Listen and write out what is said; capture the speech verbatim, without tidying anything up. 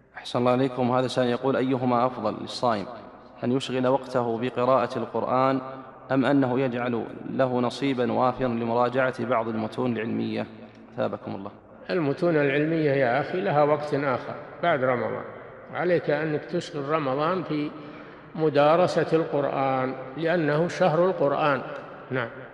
أحسن الله عليكم. هذا سائل يقول: أيهما أفضل للصائم، أن يشغل وقته بقراءة القرآن أم أنه يجعل له نصيبا وافرا لمراجعة بعض المتون العلمية؟ ثابكم الله. المتون العلمية يا أخي لها وقت آخر بعد رمضان، عليك أنك تشغل رمضان في مدارسة القرآن لأنه شهر القرآن. نعم.